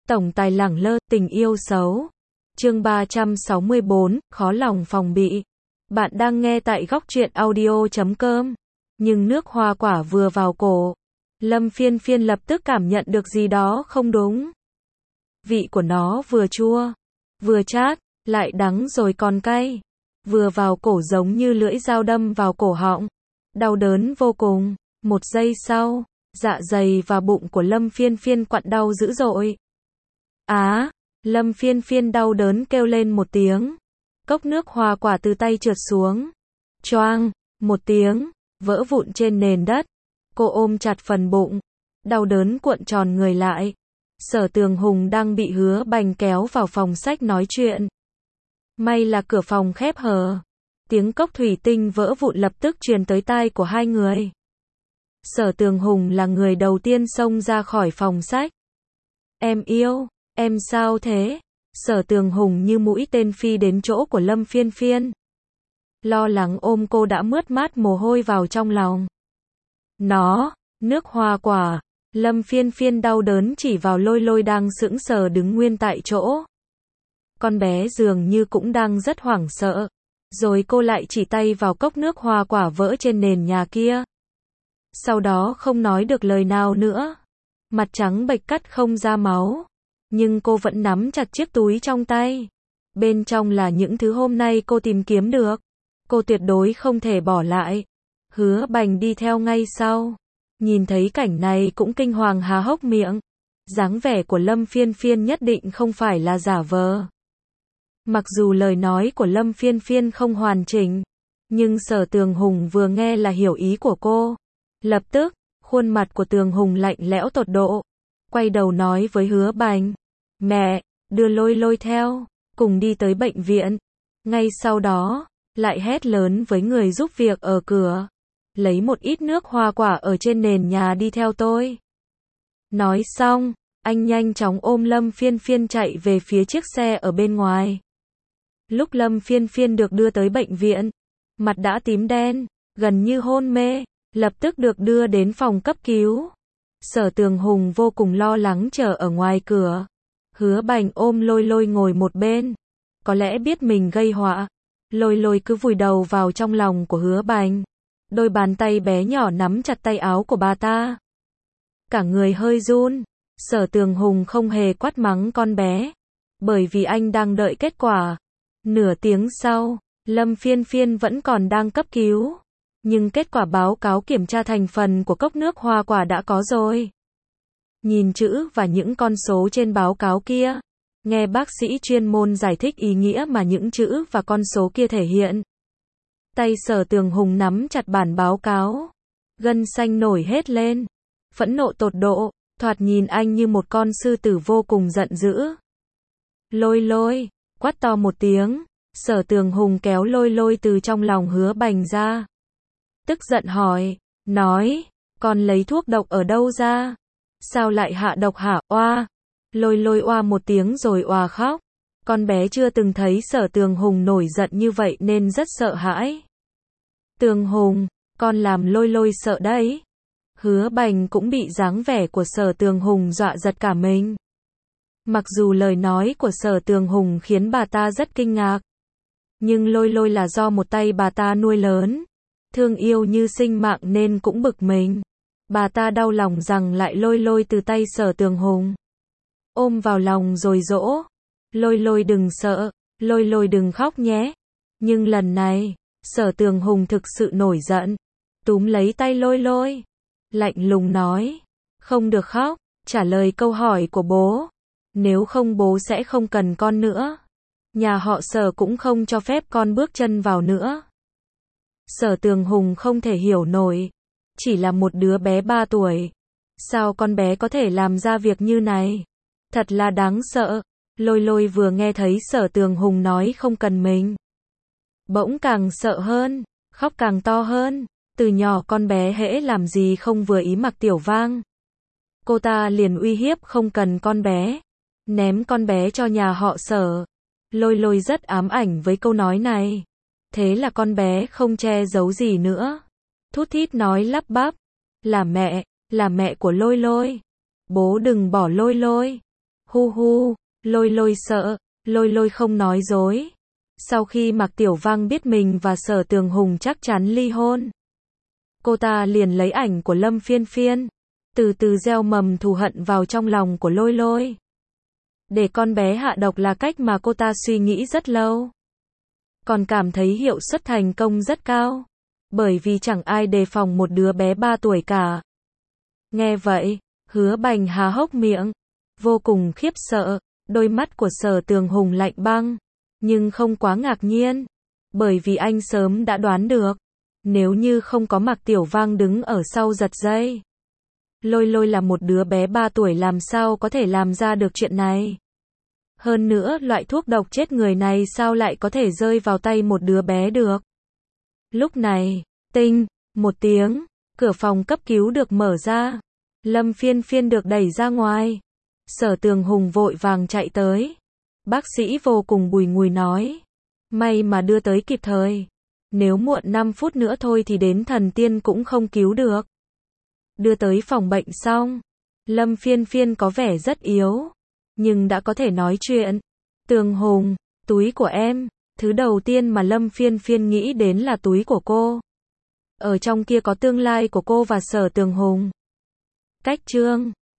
Tổng tài lẳng lơ, tình yêu xấu. Chương 364, khó lòng phòng bị. Bạn đang nghe tại góc truyện audio.com. Nhưng nước hoa quả vừa vào cổ, Lâm Phiên Phiên lập tức cảm nhận được gì đó không đúng. Vị của nó vừa chua, vừa chát, lại đắng rồi còn cay. Vừa vào cổ giống như lưỡi dao đâm vào cổ họng. Đau đớn vô cùng. Một giây sau, dạ dày và bụng của Lâm Phiên Phiên quặn đau dữ dội. Lâm Phiên Phiên đau đớn kêu lên một tiếng. Cốc nước hoa quả từ tay trượt xuống. Choang, một tiếng, vỡ vụn trên nền đất. Cô ôm chặt phần bụng, đau đớn cuộn tròn người lại. Sở Tường Hùng đang bị Hứa Bành kéo vào phòng sách nói chuyện. May là cửa phòng khép hờ. Tiếng cốc thủy tinh vỡ vụn lập tức truyền tới tai của hai người. Sở Tường Hùng là người đầu tiên xông ra khỏi phòng sách. Em yêu, em sao thế? Sở Tường Hùng như mũi tên phi đến chỗ của Lâm Phiên Phiên. Lo lắng ôm cô đã mướt mát mồ hôi vào trong lòng. Nước hoa quả. Lâm Phiên Phiên đau đớn chỉ vào Lôi Lôi đang sững sờ đứng nguyên tại chỗ. Con bé dường như cũng đang rất hoảng sợ. Rồi cô lại chỉ tay vào cốc nước hoa quả vỡ trên nền nhà kia. Sau đó không nói được lời nào nữa. Mặt trắng bệch cắt không ra máu. Nhưng cô vẫn nắm chặt chiếc túi trong tay. Bên trong là những thứ hôm nay cô tìm kiếm được. Cô tuyệt đối không thể bỏ lại. Hứa Bành đi theo ngay sau. Nhìn thấy cảnh này cũng kinh hoàng há hốc miệng. Dáng vẻ của Lâm Phiên Phiên nhất định không phải là giả vờ. Mặc dù lời nói của Lâm Phiên Phiên không hoàn chỉnh, nhưng Sở Tường Hùng vừa nghe là hiểu ý của cô. Lập tức, khuôn mặt của Tường Hùng lạnh lẽo tột độ. Quay đầu nói với Hứa Bành. Mẹ, đưa Lôi Lôi theo, cùng đi tới bệnh viện. Ngay sau đó, lại hét lớn với người giúp việc ở cửa. Lấy một ít nước hoa quả ở trên nền nhà đi theo tôi. Nói xong, anh nhanh chóng ôm Lâm Phiên Phiên chạy về phía chiếc xe ở bên ngoài. Lúc Lâm Phiên Phiên được đưa tới bệnh viện, mặt đã tím đen, gần như hôn mê, lập tức được đưa đến phòng cấp cứu. Sở Tường Hùng vô cùng lo lắng chờ ở ngoài cửa. Hứa Bành ôm Lôi Lôi ngồi một bên. Có lẽ biết mình gây họa, Lôi Lôi cứ vùi đầu vào trong lòng của Hứa Bành. Đôi bàn tay bé nhỏ nắm chặt tay áo của bà ta. Cả người hơi run. Sở Tường Hùng không hề quát mắng con bé, bởi vì anh đang đợi kết quả. Nửa tiếng sau, Lâm Phiên Phiên vẫn còn đang cấp cứu. Nhưng kết quả báo cáo kiểm tra thành phần của cốc nước hoa quả đã có rồi. Nhìn chữ và những con số trên báo cáo kia, nghe bác sĩ chuyên môn giải thích ý nghĩa mà những chữ và con số kia thể hiện. Tay Sở Tường Hùng nắm chặt bản báo cáo. Gân xanh nổi hết lên. Phẫn nộ tột độ, thoạt nhìn anh như một con sư tử vô cùng giận dữ. Lôi Lôi, quát to một tiếng. Sở Tường Hùng kéo Lôi Lôi từ trong lòng Hứa Bành ra. Tức giận hỏi, nói, con lấy thuốc độc ở đâu ra? Sao lại hạ độc hả? Oa. Lôi Lôi oa một tiếng rồi oà khóc. Con bé chưa từng thấy Sở Tường Hùng nổi giận như vậy nên rất sợ hãi. Tường Hùng, con làm Lôi Lôi sợ đấy. Hứa Bành cũng bị dáng vẻ của Sở Tường Hùng dọa giật cả mình. Mặc dù lời nói của Sở Tường Hùng khiến bà ta rất kinh ngạc, nhưng Lôi Lôi là do một tay bà ta nuôi lớn, thương yêu như sinh mạng nên cũng bực mình. Bà ta đau lòng rằng lại Lôi Lôi từ tay Sở Tường Hùng. Ôm vào lòng rồi dỗ. Lôi Lôi đừng sợ, Lôi Lôi đừng khóc nhé. Nhưng lần này, Sở Tường Hùng thực sự nổi giận. Túm lấy tay Lôi Lôi, lạnh lùng nói, không được khóc, trả lời câu hỏi của bố. Nếu không bố sẽ không cần con nữa. Nhà họ Sở cũng không cho phép con bước chân vào nữa. Sở Tường Hùng không thể hiểu nổi. Chỉ là một đứa bé 3 tuổi. Sao con bé có thể làm ra việc như này? Thật là đáng sợ. Lôi Lôi vừa nghe thấy Sở Tường Hùng nói không cần mình, bỗng càng sợ hơn, khóc càng to hơn. Từ nhỏ con bé hễ làm gì không vừa ý mặc Tiểu Vang, cô ta liền uy hiếp không cần con bé, ném con bé cho nhà họ Sở. Lôi Lôi rất ám ảnh với câu nói này. Thế là con bé không che giấu gì nữa. Thút thít nói lắp bắp. Là mẹ của Lôi Lôi. Bố đừng bỏ Lôi Lôi. Hu hu, Lôi Lôi sợ, Lôi Lôi không nói dối. Sau khi Mạc Tiểu Vang biết mình và Sở Tường Hùng chắc chắn ly hôn, cô ta liền lấy ảnh của Lâm Phiên Phiên, từ từ gieo mầm thù hận vào trong lòng của Lôi Lôi. Để con bé hạ độc là cách mà cô ta suy nghĩ rất lâu, còn cảm thấy hiệu suất thành công rất cao, bởi vì chẳng ai đề phòng một đứa bé 3 tuổi cả. Nghe vậy, Hứa Bành há hốc miệng, vô cùng khiếp sợ, đôi mắt của Sở Tường Hùng lạnh băng, nhưng không quá ngạc nhiên, bởi vì anh sớm đã đoán được, nếu như không có Mạc Tiểu Vang đứng ở sau giật dây, Lôi Lôi là một đứa bé 3 tuổi làm sao có thể làm ra được chuyện này. Hơn nữa, loại thuốc độc chết người này sao lại có thể rơi vào tay một đứa bé được. Lúc này, tinh, một tiếng, cửa phòng cấp cứu được mở ra. Lâm Phiên Phiên được đẩy ra ngoài. Sở Tường Hùng vội vàng chạy tới. Bác sĩ vô cùng bùi ngùi nói. May mà đưa tới kịp thời. Nếu muộn 5 phút nữa thôi thì đến thần tiên cũng không cứu được. Đưa tới phòng bệnh xong, Lâm Phiên Phiên có vẻ rất yếu, nhưng đã có thể nói chuyện. Tường Hùng, túi của em. Thứ đầu tiên mà Lâm Phiên Phiên nghĩ đến là túi của cô. Ở trong kia có tương lai của cô và Sở Tường Hùng. Cách chương